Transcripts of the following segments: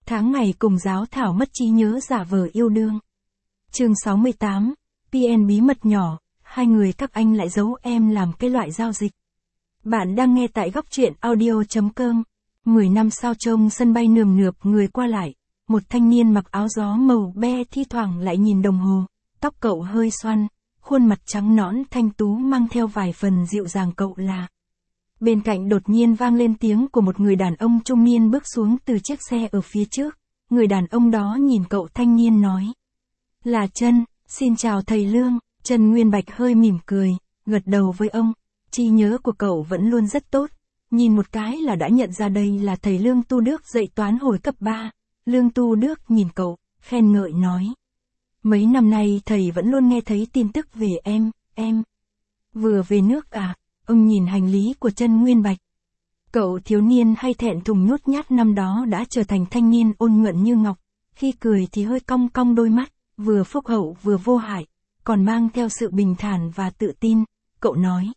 Tháng ngày cùng giáo thảo mất trí nhớ giả vờ yêu đương. Chương 68, PN bí mật nhỏ, hai người các anh lại giấu em làm cái loại giao dịch. Bạn đang nghe tại góc truyện audio.com. 10 năm sau trông sân bay nườm nượp người qua lại, một thanh niên mặc áo gió màu be thi thoảng lại nhìn đồng hồ, tóc cậu hơi xoăn, khuôn mặt trắng nõn thanh tú mang theo vài phần dịu dàng cậu là. Bên cạnh đột nhiên vang lên tiếng của một người đàn ông trung niên bước xuống từ chiếc xe ở phía trước, người đàn ông đó nhìn cậu thanh niên nói. Là Trân, xin chào thầy Lương. Trân Nguyên Bạch hơi mỉm cười, gật đầu với ông, trí nhớ của cậu vẫn luôn rất tốt, nhìn một cái là đã nhận ra đây là thầy Lương Tu Đức dạy toán hồi cấp 3, Lương Tu Đức nhìn cậu, khen ngợi nói. Mấy năm nay thầy vẫn luôn nghe thấy tin tức về em. Vừa về nước à? Ông nhìn hành lý của Trân Nguyên Bạch. Cậu thiếu niên hay thẹn thùng nhút nhát năm đó đã trở thành thanh niên ôn nhuận như ngọc, khi cười thì hơi cong cong đôi mắt, vừa phúc hậu vừa vô hại, còn mang theo sự bình thản và tự tin, cậu nói.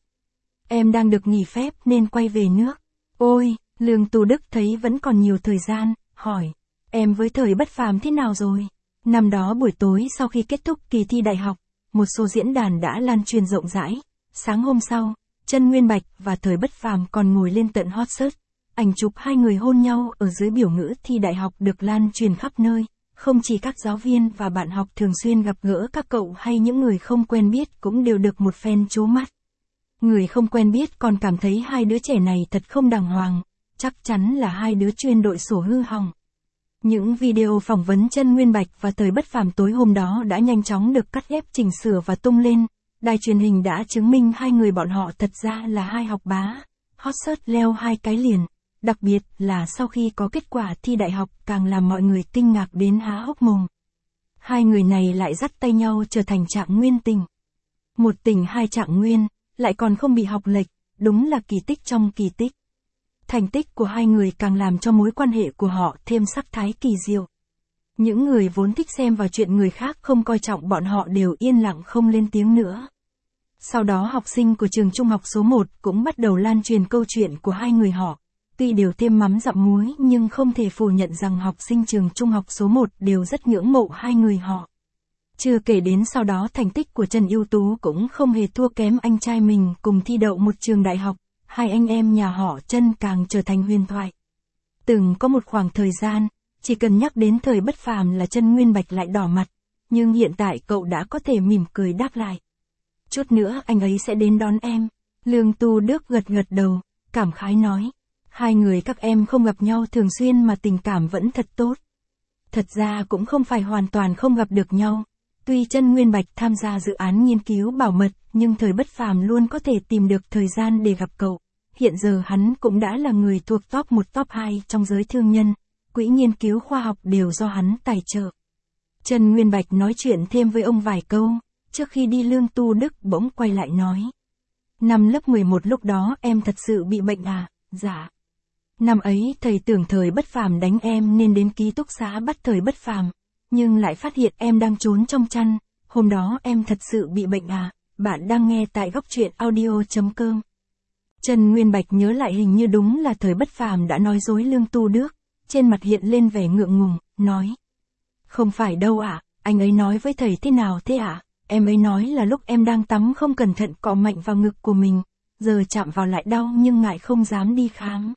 Em đang được nghỉ phép nên quay về nước. Ôi, Lương Tu Đức thấy vẫn còn nhiều thời gian, hỏi, em với Thời Bất Phàm thế nào rồi? Năm đó buổi tối sau khi kết thúc kỳ thi đại học, một số diễn đàn đã lan truyền rộng rãi, sáng hôm sau, Trân Nguyên Bạch và Thời Bất Phàm còn ngồi lên tận hot search, ảnh chụp hai người hôn nhau ở dưới biểu ngữ thi đại học được lan truyền khắp nơi, không chỉ các giáo viên và bạn học thường xuyên gặp gỡ các cậu hay những người không quen biết cũng đều được một phen trố mắt. Người không quen biết còn cảm thấy hai đứa trẻ này thật không đàng hoàng, chắc chắn là hai đứa chuyên đội sổ hư hỏng. Những video phỏng vấn Trân Nguyên Bạch và Thời Bất Phàm tối hôm đó đã nhanh chóng được cắt ghép chỉnh sửa và tung lên. Đài truyền hình đã chứng minh hai người bọn họ thật ra là hai học bá, hot search leo 2 cái liền, đặc biệt là sau khi có kết quả thi đại học càng làm mọi người kinh ngạc đến há hốc mồm. Hai người này lại dắt tay nhau trở thành trạng nguyên tình. Một tình hai trạng nguyên, lại còn không bị học lệch, đúng là kỳ tích trong kỳ tích. Thành tích của hai người càng làm cho mối quan hệ của họ thêm sắc thái kỳ diệu. Những người vốn thích xem vào chuyện người khác không coi trọng bọn họ đều yên lặng không lên tiếng nữa. Sau đó học sinh của trường trung học số 1 cũng bắt đầu lan truyền câu chuyện của hai người họ. Tuy đều thêm mắm dặm muối nhưng không thể phủ nhận rằng học sinh trường trung học số 1 đều rất ngưỡng mộ hai người họ. Chưa kể đến sau đó thành tích của Trần Ưu Tú cũng không hề thua kém anh trai mình cùng thi đậu một trường đại học, hai anh em nhà họ Trân càng trở thành huyền thoại. Từng có một khoảng thời gian, chỉ cần nhắc đến Thời Bất Phàm là Trân Nguyên Bạch lại đỏ mặt, nhưng hiện tại cậu đã có thể mỉm cười đáp lại. Chút nữa anh ấy sẽ đến đón em. Lương Tu Đức gật gật đầu, cảm khái nói. Hai người các em không gặp nhau thường xuyên mà tình cảm vẫn thật tốt. Thật ra cũng không phải hoàn toàn không gặp được nhau. Tuy Trân Nguyên Bạch tham gia dự án nghiên cứu bảo mật, nhưng Thời Bất Phàm luôn có thể tìm được thời gian để gặp cậu. Hiện giờ hắn cũng đã là người thuộc top 1 top 2 trong giới thương nhân. Quỹ nghiên cứu khoa học đều do hắn tài trợ. Trân Nguyên Bạch nói chuyện thêm với ông vài câu. Trước khi đi Lương Tu Đức bỗng quay lại nói. Năm lớp 11 lúc đó em thật sự bị bệnh à? Dạ. Năm ấy thầy tưởng Thời Bất Phàm đánh em nên đến ký túc xá bắt Thời Bất Phàm, nhưng lại phát hiện em đang trốn trong chăn. Hôm đó em thật sự bị bệnh à? Bạn đang nghe tại góc truyện audio.com. Trân Nguyên Bạch nhớ lại hình như đúng là Thời Bất Phàm đã nói dối Lương Tu Đức, trên mặt hiện lên vẻ ngượng ngùng, nói. Không phải đâu ạ, anh ấy nói với thầy thế nào thế ạ? Em ấy nói là lúc em đang tắm không cẩn thận cọ mạnh vào ngực của mình, giờ chạm vào lại đau nhưng ngại không dám đi khám.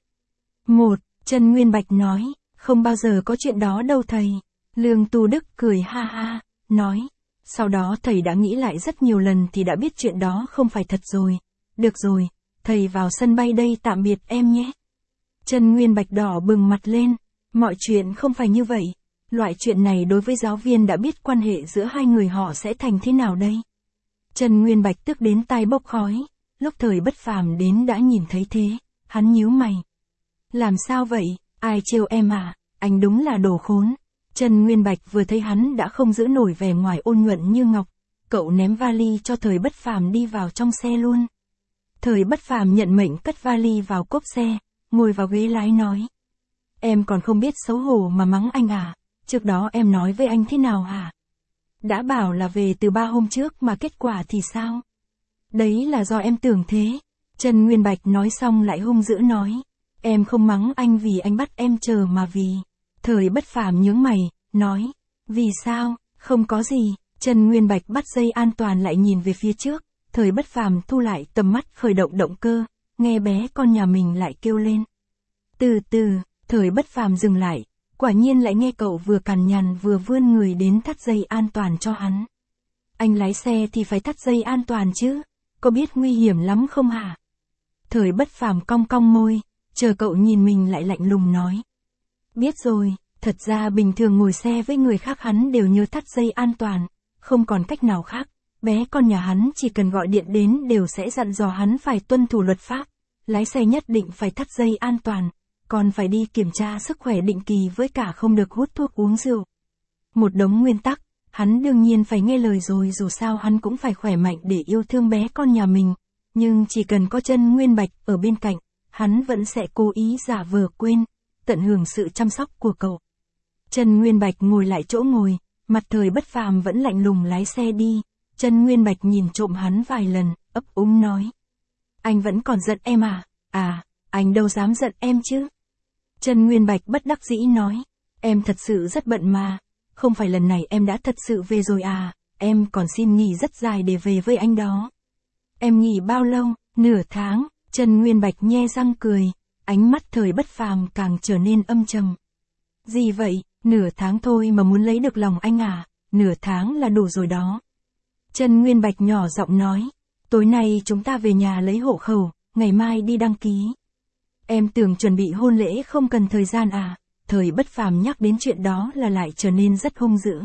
Trân Nguyên Bạch nói, không bao giờ có chuyện đó đâu thầy. Lương Tu Đức cười ha ha, nói, sau đó thầy đã nghĩ lại rất nhiều lần thì đã biết chuyện đó không phải thật rồi. Được rồi, thầy vào sân bay đây tạm biệt em nhé. Trân Nguyên Bạch đỏ bừng mặt lên, mọi chuyện không phải như vậy. Loại chuyện này đối với giáo viên đã biết quan hệ giữa hai người họ sẽ thành thế nào đây? Trân Nguyên Bạch tức đến tai bốc khói, lúc Thời Bất Phàm đến đã nhìn thấy thế, hắn nhíu mày. Làm sao vậy, ai trêu em à, anh đúng là đồ khốn. Trân Nguyên Bạch vừa thấy hắn đã không giữ nổi vẻ ngoài ôn nhuận như ngọc, cậu ném vali cho Thời Bất Phàm đi vào trong xe luôn. Thời Bất Phàm nhận mệnh cất vali vào cốp xe, ngồi vào ghế lái nói. Em còn không biết xấu hổ mà mắng anh à? Trước đó em nói với anh thế nào hả? Đã bảo là về từ 3 hôm trước mà kết quả thì sao? Đấy là do em tưởng thế. Trân Nguyên Bạch nói xong lại hung dữ nói. Em không mắng anh vì anh bắt em chờ mà vì Thời Bất Phàm nhướng mày, nói, vì sao, không có gì. Trần Nguyên Bạch bắt dây an toàn lại nhìn về phía trước, Thời Bất Phàm thu lại tầm mắt khởi động động cơ, nghe bé con nhà mình lại kêu lên. Từ từ, Thời Bất Phàm dừng lại, quả nhiên lại nghe cậu vừa cằn nhằn vừa vươn người đến thắt dây an toàn cho hắn. Anh lái xe thì phải thắt dây an toàn chứ, có biết nguy hiểm lắm không hả? Thời Bất Phàm cong cong môi, chờ cậu nhìn mình lại lạnh lùng nói. Biết rồi, thật ra bình thường ngồi xe với người khác hắn đều nhớ thắt dây an toàn, không còn cách nào khác, bé con nhà hắn chỉ cần gọi điện đến đều sẽ dặn dò hắn phải tuân thủ luật pháp, lái xe nhất định phải thắt dây an toàn, còn phải đi kiểm tra sức khỏe định kỳ với cả không được hút thuốc uống rượu. Một đống nguyên tắc, hắn đương nhiên phải nghe lời rồi, dù sao hắn cũng phải khỏe mạnh để yêu thương bé con nhà mình, nhưng chỉ cần có Trần Nguyên Bạch ở bên cạnh, hắn vẫn sẽ cố ý giả vờ quên, tận hưởng sự chăm sóc của cậu. Trần Nguyên Bạch ngồi lại chỗ ngồi, mặt Thời Bất Phàm vẫn lạnh lùng lái xe đi, Trần Nguyên Bạch nhìn trộm hắn vài lần, ấp úng nói. Anh vẫn còn giận em à? À, anh đâu dám giận em chứ? Trần Nguyên Bạch bất đắc dĩ nói, em thật sự rất bận mà, không phải lần này em đã thật sự về rồi à, em còn xin nghỉ rất dài để về với anh đó. Em nghỉ bao lâu? Nửa tháng. Trần Nguyên Bạch nhe răng cười, ánh mắt Thời Bất Phàm càng trở nên âm trầm. Gì vậy, nửa tháng thôi mà muốn lấy được lòng anh à, nửa tháng là đủ rồi đó. Trần Nguyên Bạch nhỏ giọng nói, tối nay chúng ta về nhà lấy hộ khẩu, ngày mai đi đăng ký. Em tưởng chuẩn bị hôn lễ không cần thời gian à? Thời Bất Phàm nhắc đến chuyện đó là lại trở nên rất hung dữ.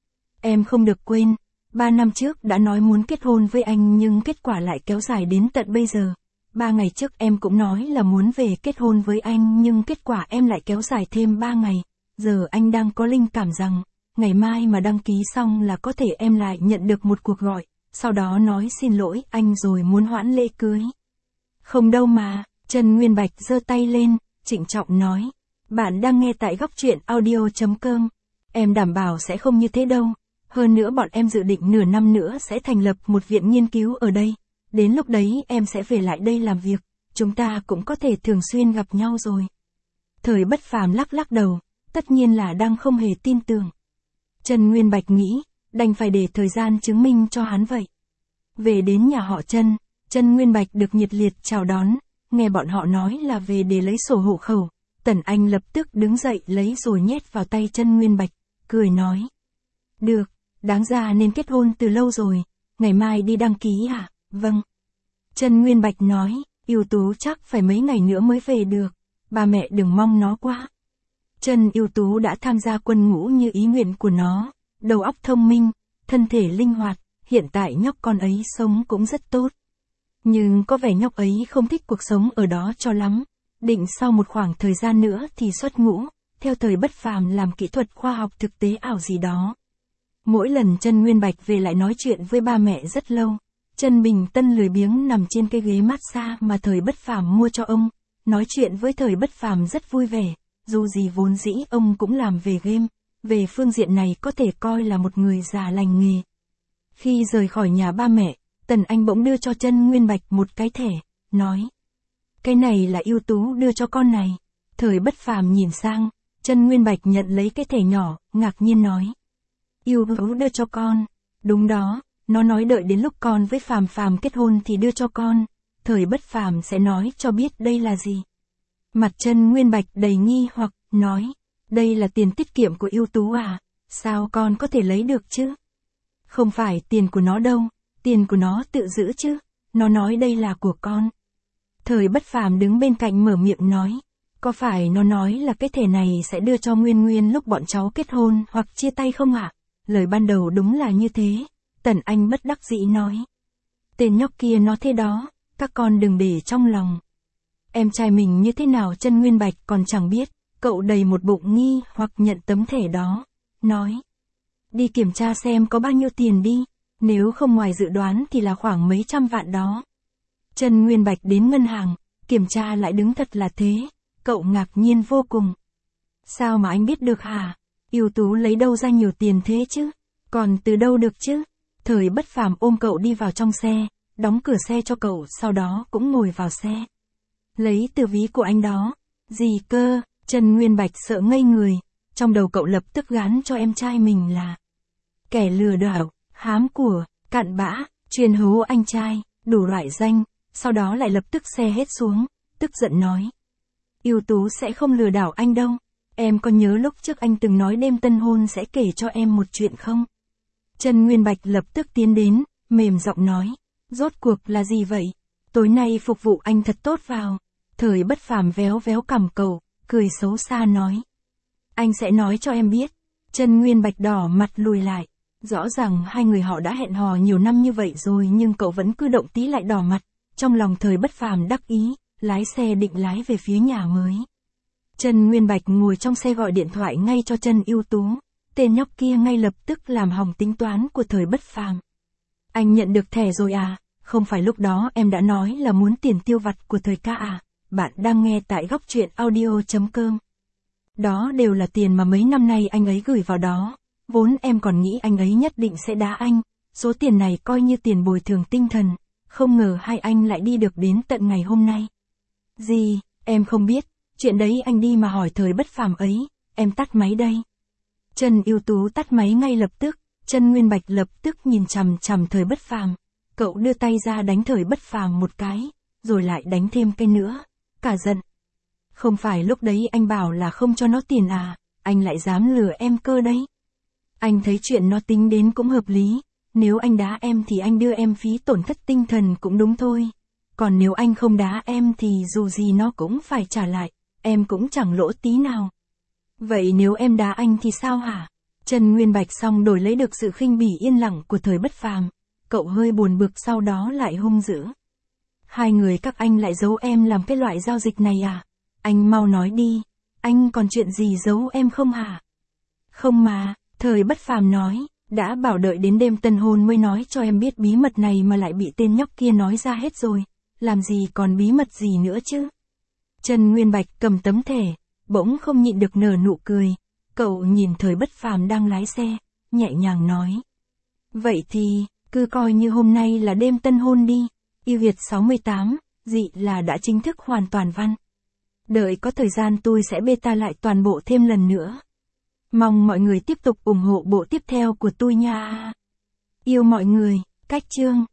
Em không được quên, 3 năm trước đã nói muốn kết hôn với anh nhưng kết quả lại kéo dài đến tận bây giờ. 3 ngày trước em cũng nói là muốn về kết hôn với anh nhưng kết quả em lại kéo dài thêm 3 ngày. Giờ anh đang có linh cảm rằng, ngày mai mà đăng ký xong là có thể em lại nhận được một cuộc gọi, sau đó nói xin lỗi anh rồi muốn hoãn lễ cưới. Không đâu mà, Trần Nguyên Bạch giơ tay lên, trịnh trọng nói. Bạn đang nghe tại Góc Truyện Audio.com. Em đảm bảo sẽ không như thế đâu. Hơn nữa bọn em dự định nửa năm nữa sẽ thành lập một viện nghiên cứu ở đây. Đến lúc đấy em sẽ về lại đây làm việc. Chúng ta cũng có thể thường xuyên gặp nhau rồi. Thời Bất Phàm lắc lắc đầu, tất nhiên là đang không hề tin tưởng. Trần Nguyên Bạch nghĩ, đành phải để thời gian chứng minh cho hắn vậy. Về đến nhà họ Trần, Trần Nguyên Bạch được nhiệt liệt chào đón, nghe bọn họ nói là về để lấy sổ hộ khẩu. Tần Anh lập tức đứng dậy lấy rồi nhét vào tay Trần Nguyên Bạch, cười nói. Được, đáng ra nên kết hôn từ lâu rồi, ngày mai đi đăng ký à? Vâng. Trần Nguyên Bạch nói, Ưu Tú chắc phải mấy ngày nữa mới về được, ba mẹ đừng mong nó quá. Trần Ưu Tú đã tham gia quân ngũ như ý nguyện của nó, đầu óc thông minh, thân thể linh hoạt, hiện tại nhóc con ấy sống cũng rất tốt. Nhưng có vẻ nhóc ấy không thích cuộc sống ở đó cho lắm. Định sau một khoảng thời gian nữa thì xuất ngũ, theo Thời Bất Phàm làm kỹ thuật khoa học thực tế ảo gì đó. Mỗi lần Trần Nguyên Bạch về lại nói chuyện với ba mẹ rất lâu. Trần Bình Tân lười biếng nằm trên cái ghế massage mà Thời Bất Phàm mua cho ông, nói chuyện với Thời Bất Phàm rất vui vẻ, dù gì vốn dĩ ông cũng làm về game, về phương diện này có thể coi là một người già lành nghề. Khi rời khỏi nhà ba mẹ, Tần Anh bỗng đưa cho Trần Nguyên Bạch một cái thẻ, nói. Cái này là Ưu Tú đưa cho con này. Thời Bất Phàm nhìn sang, Trần Nguyên Bạch nhận lấy cái thẻ nhỏ, ngạc nhiên nói. Ưu Tú đưa cho con. Đúng đó, nó nói đợi đến lúc con với Phàm Phàm kết hôn thì đưa cho con. Thời Bất Phàm sẽ nói cho biết đây là gì. Mặt Trần Nguyên Bạch đầy nghi hoặc, nói. Đây là tiền tiết kiệm của Ưu Tú à? Sao con có thể lấy được chứ? Không phải tiền của nó đâu, tiền của nó tự giữ chứ. Nó nói đây là của con. Thời Bất Phàm đứng bên cạnh mở miệng nói, có phải nó nói là cái thẻ này sẽ đưa cho Nguyên Nguyên lúc bọn cháu kết hôn hoặc chia tay không ạ? Lời ban đầu đúng là như thế, Tần Anh bất đắc dĩ nói. Tên nhóc kia nó thế đó, các con đừng để trong lòng. Em trai mình như thế nào Trần Nguyên Bạch còn chẳng biết, cậu đầy một bụng nghi hoặc nhận tấm thẻ đó, nói. Đi kiểm tra xem có bao nhiêu tiền đi, nếu không ngoài dự đoán thì là khoảng mấy trăm vạn đó. Trần Nguyên Bạch đến ngân hàng, kiểm tra lại đứng thật là thế, cậu ngạc nhiên vô cùng. Sao mà anh biết được hả? Ưu Tú lấy đâu ra nhiều tiền thế chứ? Còn từ đâu được chứ? Thời Bất Phàm ôm cậu đi vào trong xe, đóng cửa xe cho cậu, sau đó cũng ngồi vào xe. Lấy từ ví của anh đó. Gì cơ? Trần Nguyên Bạch sợ ngây người, trong đầu cậu lập tức gán cho em trai mình là kẻ lừa đảo, hám của, cặn bã, chuyên hố anh trai, đủ loại danh, sau đó lại lập tức xe hết xuống, tức giận nói. Ưu Tú sẽ không lừa đảo anh đâu, em có nhớ lúc trước anh từng nói đêm tân hôn sẽ kể cho em một chuyện không? Trần Nguyên Bạch lập tức tiến đến, mềm giọng nói, rốt cuộc là gì vậy? Tối nay phục vụ anh thật tốt vào. Thời Bất Phàm véo véo cằm cậu, cười xấu xa nói. Anh sẽ nói cho em biết. Trần Nguyên Bạch đỏ mặt lùi lại. Rõ ràng hai người họ đã hẹn hò nhiều năm như vậy rồi nhưng cậu vẫn cứ động tí lại đỏ mặt. Trong lòng Thời Bất Phàm đắc ý, lái xe định lái về phía nhà mới. Trần Nguyên Bạch ngồi trong xe gọi điện thoại ngay cho Trần Ưu Tú. Tên nhóc kia ngay lập tức làm hỏng tính toán của Thời Bất Phàm. Anh nhận được thẻ rồi à? Không phải lúc đó em đã nói là muốn tiền tiêu vặt của Thời ca à? Bạn đang nghe tại góc truyện audio.com. Đó đều là tiền mà mấy năm nay anh ấy gửi vào đó. Vốn em còn nghĩ anh ấy nhất định sẽ đá anh. Số tiền này coi như tiền bồi thường tinh thần. Không ngờ hai anh lại đi được đến tận ngày hôm nay. Gì, em không biết. Chuyện đấy anh đi mà hỏi Thời Bất Phàm ấy. Em tắt máy đây. Trần Ưu Tú tắt máy ngay lập tức. Trần Nguyên Bạch lập tức nhìn chằm chằm Thời Bất Phàm. Cậu đưa tay ra đánh Thời Bất Phàm một cái. Rồi lại đánh thêm cái nữa. Cả giận. Không phải lúc đấy anh bảo là không cho nó tiền à, anh lại dám lừa em cơ đấy. Anh thấy chuyện nó tính đến cũng hợp lý, nếu anh đá em thì anh đưa em phí tổn thất tinh thần cũng đúng thôi. Còn nếu anh không đá em thì dù gì nó cũng phải trả lại, em cũng chẳng lỗ tí nào. Vậy nếu em đá anh thì sao hả? Trần Nguyên Bạch xong đổi lấy được sự khinh bỉ yên lặng của Thời Bất Phàm, cậu hơi buồn bực sau đó lại hung dữ. Hai người các anh lại giấu em làm cái loại giao dịch này à? Anh mau nói đi, anh còn chuyện gì giấu em không hả? Không mà, Thời Bất Phàm nói, đã bảo đợi đến đêm tân hôn mới nói cho em biết bí mật này mà lại bị tên nhóc kia nói ra hết rồi, làm gì còn bí mật gì nữa chứ? Trần Nguyên Bạch cầm tấm thẻ, bỗng không nhịn được nở nụ cười, cậu nhìn Thời Bất Phàm đang lái xe, nhẹ nhàng nói. Vậy thì, cứ coi như hôm nay là đêm tân hôn đi, Yêu Việt 68, dị là đã chính thức hoàn toàn văn. Đợi có thời gian tôi sẽ beta lại toàn bộ thêm lần nữa. Mong mọi người tiếp tục ủng hộ bộ tiếp theo của tôi nha. Yêu mọi người, cách chương.